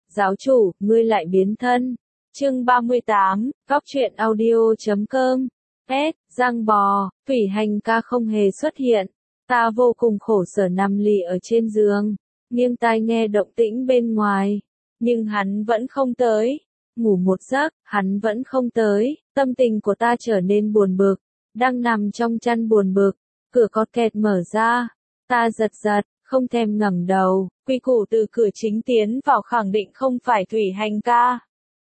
Giáo chủ, ngươi lại biến thân. Chương 38, Góc truyện audio.com. Giang bò, Thủy Hành ca không hề xuất hiện. Ta vô cùng khổ sở nằm lì ở trên giường, nghiêng tai nghe động tĩnh bên ngoài. Nhưng hắn vẫn không tới. Ngủ một giấc, hắn vẫn không tới. Tâm tình của ta trở nên buồn bực. Đang nằm trong chăn buồn bực, cửa có kẹt mở ra. Ta giật giật, không thèm ngẩng đầu. Quy củ từ cửa chính tiến vào khẳng định không phải Thủy Hành ca.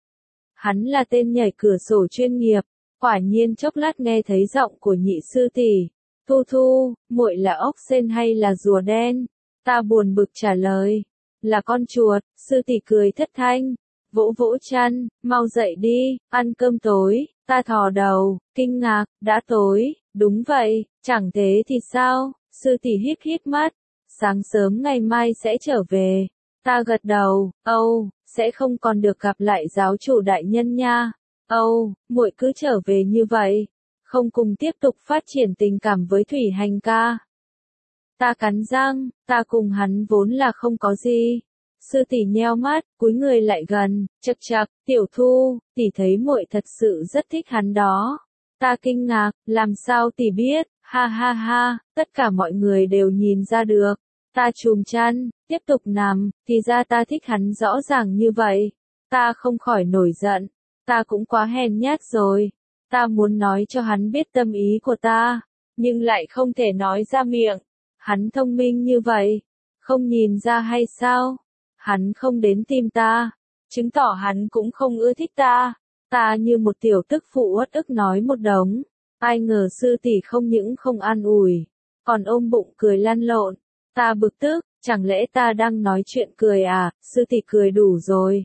Hắn là tên nhảy cửa sổ chuyên nghiệp. Quả nhiên chốc lát nghe thấy giọng của nhị sư tỷ. Thu Thu, muội là ốc sên hay là rùa đen? Ta buồn bực trả lời. Là con chuột. Sư tỷ cười thất thanh. Vỗ vỗ chăn, mau dậy đi, ăn cơm tối. Ta thò đầu, kinh ngạc, đã tối. Đúng vậy, chẳng thế thì sao? Sư tỷ híp híp mắt. Sáng sớm ngày mai sẽ trở về. Ta gật đầu. Âu, sẽ không còn được gặp lại giáo chủ đại nhân nha. Âu, muội cứ trở về như vậy, không cùng tiếp tục phát triển tình cảm với Thủy Hành ca. Ta cắn răng, ta cùng hắn vốn là không có gì. Sư tỷ nheo mắt, cúi người lại gần, chậc chậc, Tiểu Thu, tỷ thấy muội thật sự rất thích hắn đó. Ta kinh ngạc, làm sao tỷ biết? Ha ha ha, tất cả mọi người đều nhìn ra được. Ta chùm chăn, tiếp tục nằm, thì ra ta thích hắn rõ ràng như vậy. Ta không khỏi nổi giận. Ta cũng quá hèn nhát rồi. Ta muốn nói cho hắn biết tâm ý của ta, nhưng lại không thể nói ra miệng. Hắn thông minh như vậy, không nhìn ra hay sao? Hắn không đến tìm ta, chứng tỏ hắn cũng không ưa thích ta. Ta như một tiểu tức phụ uất ức nói một đống. Ai ngờ sư tỷ không những không an ủi, còn ôm bụng cười lăn lộn. Ta bực tức, chẳng lẽ ta đang nói chuyện cười à? Sư tỷ cười đủ rồi.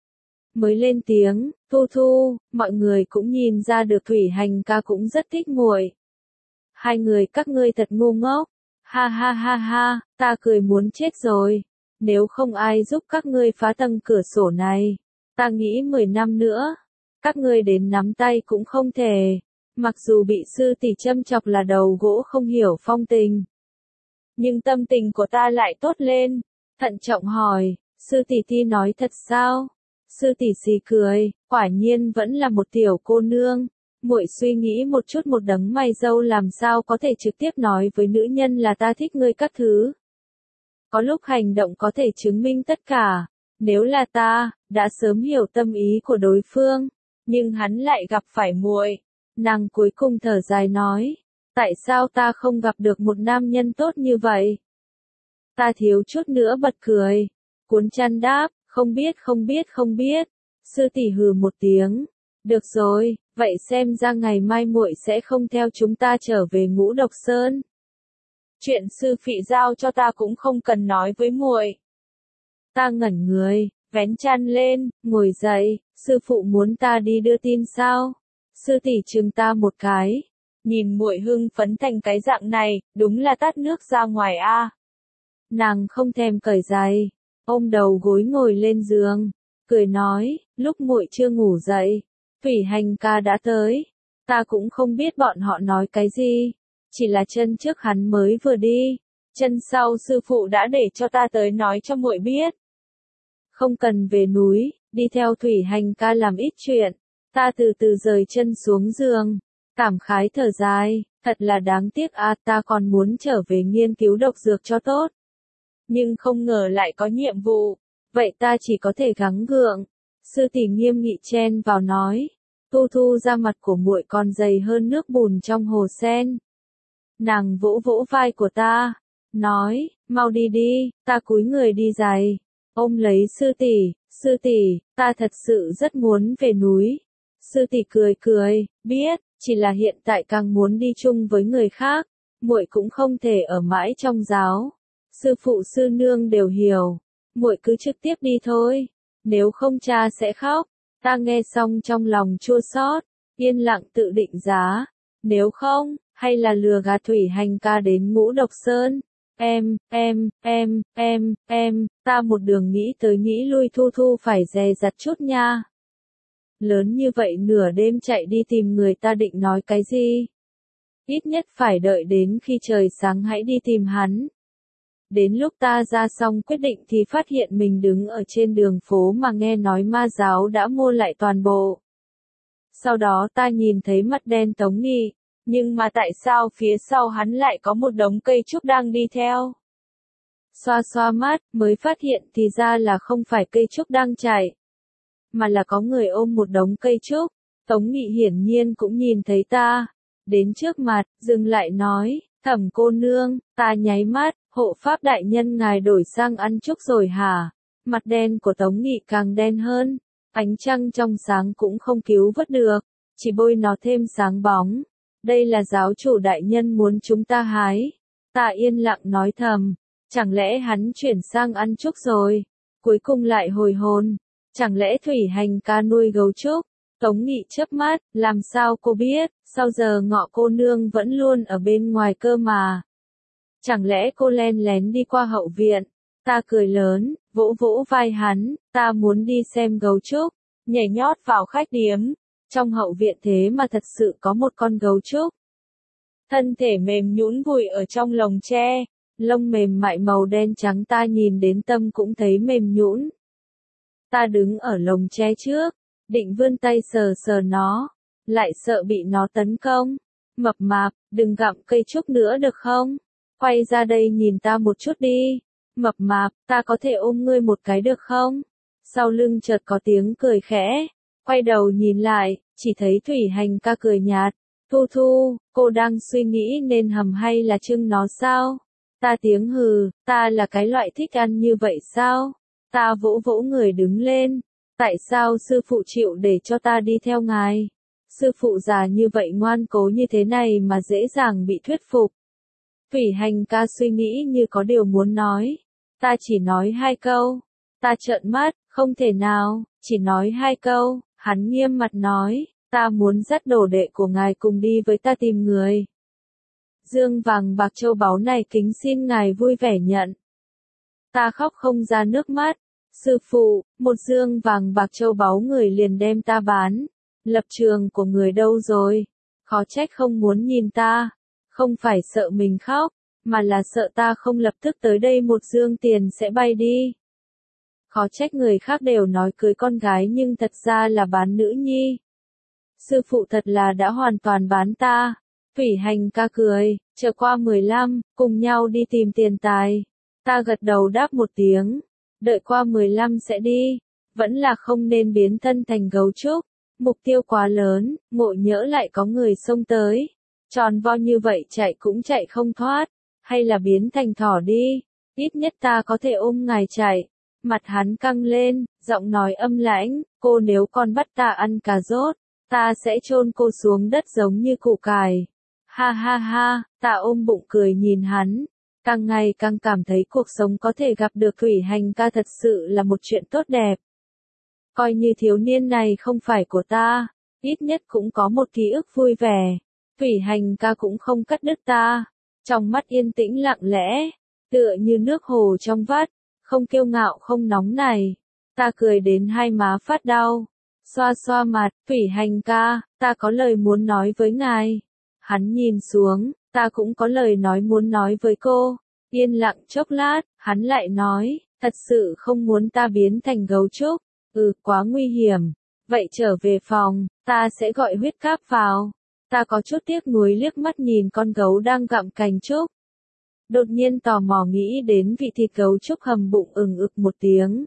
Mới lên tiếng, Thu Thu, mọi người cũng nhìn ra được Thủy Hành ca cũng rất thích muội. Hai người các ngươi thật ngu ngốc. Ha ha ha ha, ta cười muốn chết rồi. Nếu không ai giúp các ngươi phá tầng cửa sổ này, ta nghĩ 10 năm nữa, các ngươi đến nắm tay cũng không thể. Mặc dù bị sư tỷ châm chọc là đầu gỗ không hiểu phong tình, nhưng tâm tình của ta lại tốt lên. Thận trọng hỏi, sư tỷ thi nói thật sao? Sư tỷ xì cười, quả nhiên vẫn là một tiểu cô nương. Muội suy nghĩ một chút, một đấng mày râu làm sao có thể trực tiếp nói với nữ nhân là ta thích ngươi các thứ. Có lúc hành động có thể chứng minh tất cả. Nếu là ta, đã sớm hiểu tâm ý của đối phương, nhưng hắn lại gặp phải muội. Nàng cuối cùng thở dài nói, tại sao ta không gặp được một nam nhân tốt như vậy? Ta thiếu chút nữa bật cười. Cuốn chăn đáp, không biết. Sư tỷ hừ một tiếng. Được rồi, vậy xem ra ngày mai muội sẽ không theo chúng ta trở về Ngũ Độc Sơn. Chuyện sư phị giao cho ta cũng không cần nói với muội. Ta ngẩn người, vén chăn lên, ngồi dậy. Sư phụ muốn ta đi đưa tin sao? Sư tỷ chừng ta một cái. Nhìn muội hưng phấn thành cái dạng này, đúng là tát nước ra ngoài a. Nàng không thèm cởi giày, ôm đầu gối ngồi lên giường, cười nói, lúc muội chưa ngủ dậy, Thủy Hành ca đã tới. Ta cũng không biết bọn họ nói cái gì, chỉ là chân trước hắn mới vừa đi, chân sau sư phụ đã để cho ta tới nói cho muội biết. Không cần về núi, đi theo Thủy Hành ca làm ít chuyện. Ta từ từ rời chân xuống giường, cảm khái thở dài, thật là đáng tiếc à, ta còn muốn trở về nghiên cứu độc dược cho tốt. Nhưng không ngờ lại có nhiệm vụ, vậy ta chỉ có thể gắng gượng. Sư tỷ nghiêm nghị chen vào nói, Thu Thu ra mặt của muội còn dày hơn nước bùn trong hồ sen. Nàng vỗ vỗ vai của ta, nói, mau đi đi. Ta cúi người đi giày, ôm lấy sư tỷ, ta thật sự rất muốn về núi. Sư tỷ cười, biết, chỉ là hiện tại càng muốn đi chung với người khác, muội cũng không thể ở mãi trong giáo. Sư phụ sư nương đều hiểu, muội cứ trực tiếp đi thôi, nếu không cha sẽ khóc. Ta nghe xong trong lòng chua xót, yên lặng tự định giá, nếu không, hay là lừa gạt Thủy Hành ca đến Ngũ Độc Sơn. Ta một đường nghĩ tới nghĩ lui, Thu Thu phải dè dặt chút nha. Lớn như vậy nửa đêm chạy đi tìm người ta định nói cái gì? Ít nhất phải đợi đến khi trời sáng hãy đi tìm hắn. Đến lúc ta ra xong quyết định thì phát hiện mình đứng ở trên đường phố mà nghe nói ma giáo đã mua lại toàn bộ. Sau đó ta nhìn thấy mặt đen Tống Nghị, nhưng mà tại sao phía sau hắn lại có một đống cây trúc đang đi theo? Xoa xoa mắt, mới phát hiện thì ra là không phải cây trúc đang chạy, mà là có người ôm một đống cây trúc. Tống Nghị hiển nhiên cũng nhìn thấy ta, đến trước mặt, dừng lại nói, Thẩm cô nương, ta nháy mắt, hộ pháp đại nhân ngài đổi sang ăn trúc rồi hả? Mặt đen của Tống Nghị càng đen hơn, ánh trăng trong sáng cũng không cứu vớt được, chỉ bôi nó thêm sáng bóng. Đây là giáo chủ đại nhân muốn chúng ta hái. Ta yên lặng nói thầm, chẳng lẽ hắn chuyển sang ăn trúc rồi? Cuối cùng lại hồi hồn, chẳng lẽ Thủy Hành ca nuôi gấu trúc? Tống Nghị chớp mắt, làm sao cô biết, sao giờ Ngọ cô nương vẫn luôn ở bên ngoài cơ mà? Chẳng lẽ cô len lén đi qua hậu viện? Ta cười lớn, vỗ vỗ vai hắn, ta muốn đi xem gấu trúc, nhảy nhót vào khách điếm. Trong hậu viện thế mà thật sự có một con gấu trúc. Thân thể mềm nhũn vùi ở trong lồng tre, lông mềm mại màu đen trắng ta nhìn đến tâm cũng thấy mềm nhũn. Ta đứng ở lồng tre trước, định vươn tay sờ sờ nó, lại sợ bị nó tấn công. Mập mạp, đừng gặm cây trúc nữa được không? Quay ra đây nhìn ta một chút đi. Mập mạp, ta có thể ôm ngươi một cái được không? Sau lưng chợt có tiếng cười khẽ, quay đầu nhìn lại, chỉ thấy Thủy Hành ca cười nhạt. Thu Thu, cô đang suy nghĩ nên hầm hay là trưng nó sao? Ta tiếng hừ, ta là cái loại thích ăn như vậy sao? Ta vỗ vỗ người đứng lên. Tại sao sư phụ chịu để cho ta đi theo ngài? Sư phụ già như vậy ngoan cố như thế này mà dễ dàng bị thuyết phục. Thủy Hành ca suy nghĩ như có điều muốn nói. Ta chỉ nói 2 câu. Ta trợn mắt, không thể nào, chỉ nói 2 câu. Hắn nghiêm mặt nói, ta muốn dắt đồ đệ của ngài cùng đi với ta tìm người. Dương vàng bạc châu báu này kính xin ngài vui vẻ nhận. Ta khóc không ra nước mắt. Sư phụ, một dương vàng bạc châu báu người liền đem ta bán. Lập trường của người đâu rồi? Khó trách không muốn nhìn ta. Không phải sợ mình khóc, mà là sợ ta không lập tức tới đây một dương tiền sẽ bay đi. Khó trách người khác đều nói cưới con gái nhưng thật ra là bán nữ nhi. Sư phụ thật là đã hoàn toàn bán ta. Thủy Hành ca cười, chờ qua 15, cùng nhau đi tìm tiền tài. Ta gật đầu đáp một tiếng, đợi qua 15 sẽ đi. Vẫn là không nên biến thân thành gấu trúc. Mục tiêu quá lớn, ngộ nhỡ lại có người xông tới. Tròn vo như vậy chạy cũng chạy không thoát. Hay là biến thành thỏ đi. Ít nhất ta có thể ôm ngài chạy. Mặt hắn căng lên, giọng nói âm lãnh, cô nếu còn bắt ta ăn cà rốt, ta sẽ chôn cô xuống đất giống như củ cải. Ha ha ha, ta ôm bụng cười nhìn hắn. Càng ngày càng cảm thấy cuộc sống có thể gặp được Thủy Hành ca thật sự là một chuyện tốt đẹp. Coi như thiếu niên này không phải của ta, ít nhất cũng có một ký ức vui vẻ. Thủy Hành ca cũng không cắt đứt ta. Trong mắt yên tĩnh lặng lẽ, tựa như nước hồ trong vắt, không kiêu ngạo không nóng này. Ta cười đến hai má phát đau. Xoa xoa mặt, Thủy Hành ca, ta có lời muốn nói với ngài. Hắn nhìn xuống, ta cũng có lời muốn nói với cô. Yên lặng chốc lát, hắn lại nói, thật sự không muốn ta biến thành gấu trúc. Quá nguy hiểm. Vậy trở về phòng, ta sẽ gọi huyết cáp vào. Ta có chút tiếc nuối liếc mắt nhìn con gấu đang gặm cành trúc. Đột nhiên tò mò nghĩ đến vị thịt gấu trúc hầm bụng ực một tiếng.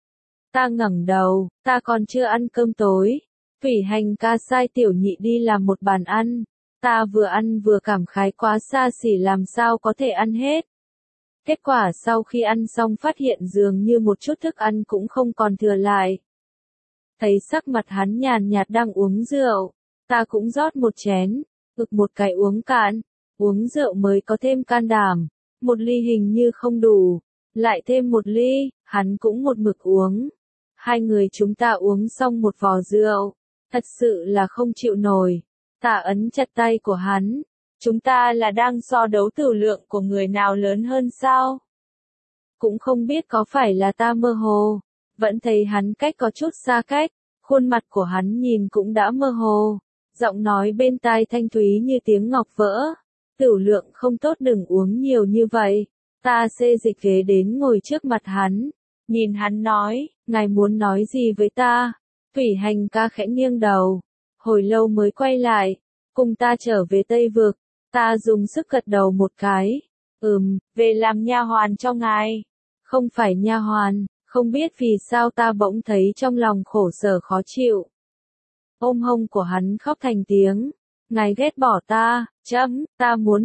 Ta ngẩng đầu, ta còn chưa ăn cơm tối. Thủy Hành ca sai tiểu nhị đi làm một bàn ăn. Ta vừa ăn vừa cảm khái quá xa xỉ làm sao có thể ăn hết. Kết quả sau khi ăn xong phát hiện dường như một chút thức ăn cũng không còn thừa lại. Thấy sắc mặt hắn nhàn nhạt đang uống rượu. Ta cũng rót một chén, một cái uống cạn. Uống rượu mới có thêm can đảm. Một ly hình như không đủ. Lại thêm một ly, hắn cũng một mực uống. Hai người chúng ta uống xong một vò rượu. Thật sự là không chịu nổi. Ta ấn chặt tay của hắn. Chúng ta là đang so đấu tửu lượng của người nào lớn hơn sao? Cũng không biết có phải là ta mơ hồ. Vẫn thấy hắn cách có chút xa cách. Khuôn mặt của hắn nhìn cũng đã mơ hồ. Giọng nói bên tai thanh thúy như tiếng ngọc vỡ. Tửu lượng không tốt đừng uống nhiều như vậy. Ta xê dịch ghế đến ngồi trước mặt hắn, nhìn hắn nói, ngài muốn nói gì với ta? Thủy Hành ca khẽ nghiêng đầu, hồi lâu mới quay lại, cùng ta trở về Tây Vực. Ta dùng sức gật đầu một cái, về làm nha hoàn cho ngài. Không phải nha hoàn, không biết vì sao ta bỗng thấy trong lòng khổ sở khó chịu. Ôm hông của hắn khóc thành tiếng, ngài ghét bỏ ta, ta muốn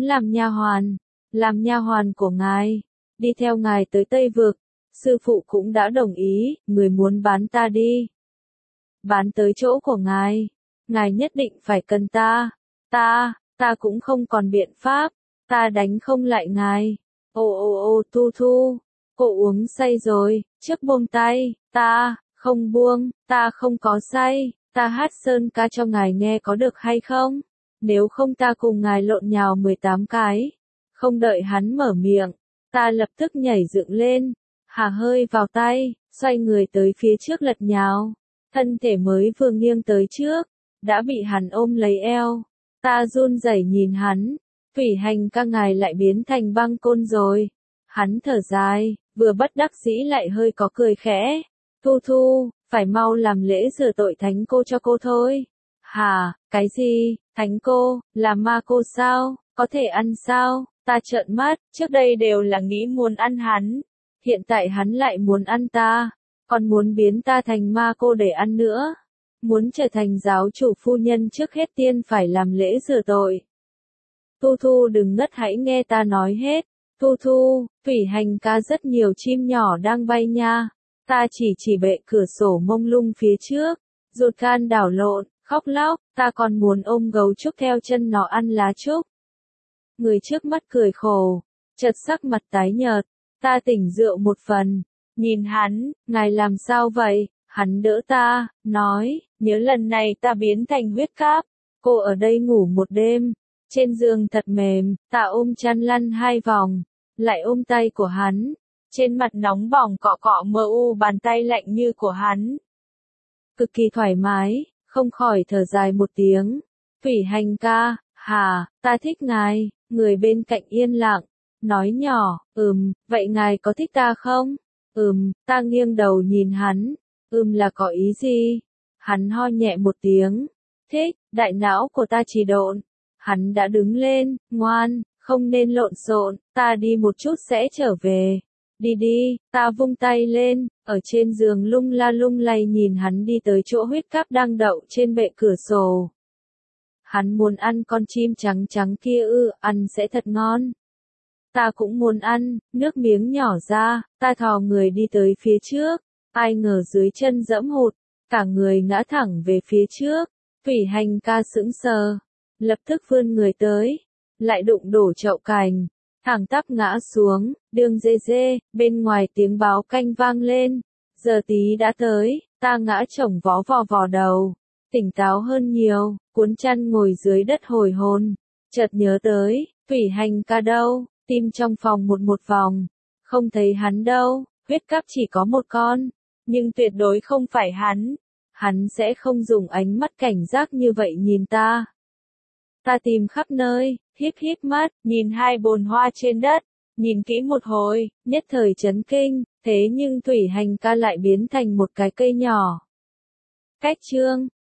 làm nha hoàn của ngài, đi theo ngài tới Tây Vực. Sư phụ cũng đã đồng ý, người muốn bán ta đi. Bán tới chỗ của ngài nhất định phải cần ta. Ta cũng không còn biện pháp, ta đánh không lại ngài. Thu Thu, cô uống say rồi, trước buông tay, ta không buông, ta không có say, ta hát sơn ca cho ngài nghe có được hay không? Nếu không ta cùng ngài lộn nhào 18 cái. Không đợi hắn mở miệng, ta lập tức nhảy dựng lên, hà hơi vào tay, xoay người tới phía trước lật nhào. Thân thể mới vừa nghiêng tới trước, đã bị hắn ôm lấy eo. Ta run rẩy nhìn hắn, Thủy Hành ca ngài lại biến thành băng côn rồi. Hắn thở dài, vừa bất đắc dĩ lại hơi có cười khẽ. Thu Thu, phải mau làm lễ rửa tội thánh cô cho cô thôi. Hả, cái gì, thánh cô, là ma cô sao, có thể ăn sao? Ta trợn mắt, trước đây đều là nghĩ muốn ăn hắn. Hiện tại hắn lại muốn ăn ta, còn muốn biến ta thành ma cô để ăn nữa. Muốn trở thành giáo chủ phu nhân trước hết tiên phải làm lễ rửa tội. Thu Thu đừng ngất hãy nghe ta nói hết. Thu Thu, Thủy Hành ca rất nhiều chim nhỏ đang bay nha. Ta chỉ bệ cửa sổ mông lung phía trước, ruột gan đảo lộn, khóc lóc, ta còn muốn ôm gấu trúc theo chân nó ăn lá trúc. Người trước mắt cười khổ, chợt sắc mặt tái nhợt, ta tỉnh rượu một phần, nhìn hắn, ngài làm sao vậy? Hắn đỡ ta, nói, nhớ lần này ta biến thành huyết cáp, cô ở đây ngủ một đêm, trên giường thật mềm, ta ôm chăn lăn 2 vòng, lại ôm tay của hắn, trên mặt nóng bỏng cọ cọ mờ u bàn tay lạnh như của hắn. Cực kỳ thoải mái, không khỏi thở dài một tiếng. Thủy Hành ca, ta thích ngài. Người bên cạnh yên lặng, nói nhỏ, vậy ngài có thích ta không? Ta nghiêng đầu nhìn hắn, là có ý gì? Hắn ho nhẹ một tiếng, thích, đại não của ta trì độn. Hắn đã đứng lên, ngoan, không nên lộn xộn, ta đi một chút sẽ trở về. Đi, ta vung tay lên, ở trên giường lung la lung lay nhìn hắn đi tới chỗ huyết cáp đang đậu trên bệ cửa sổ. Hắn muốn ăn con chim trắng trắng kia ăn sẽ thật ngon. Ta cũng muốn ăn, nước miếng nhỏ ra, ta thò người đi tới phía trước, ai ngờ dưới chân dẫm hụt, cả người ngã thẳng về phía trước. Thủy Hành ca sững sờ, lập tức vươn người tới, lại đụng đổ chậu cành, thẳng tắp ngã xuống, đường dê, bên ngoài tiếng báo canh vang lên. Giờ tí đã tới, ta ngã chồng vó vò đầu, tỉnh táo hơn nhiều, cuốn chăn ngồi dưới đất hồi hồn, chợt nhớ tới, Thủy Hành ca đâu, tim trong phòng một vòng, không thấy hắn đâu, huyết cáp chỉ có một con, nhưng tuyệt đối không phải hắn sẽ không dùng ánh mắt cảnh giác như vậy nhìn ta. Ta tìm khắp nơi, híp mắt, nhìn 2 bồn hoa trên đất, nhìn kỹ một hồi, nhất thời chấn kinh, thế nhưng Thủy Hành ca lại biến thành một cái cây nhỏ. Cách chương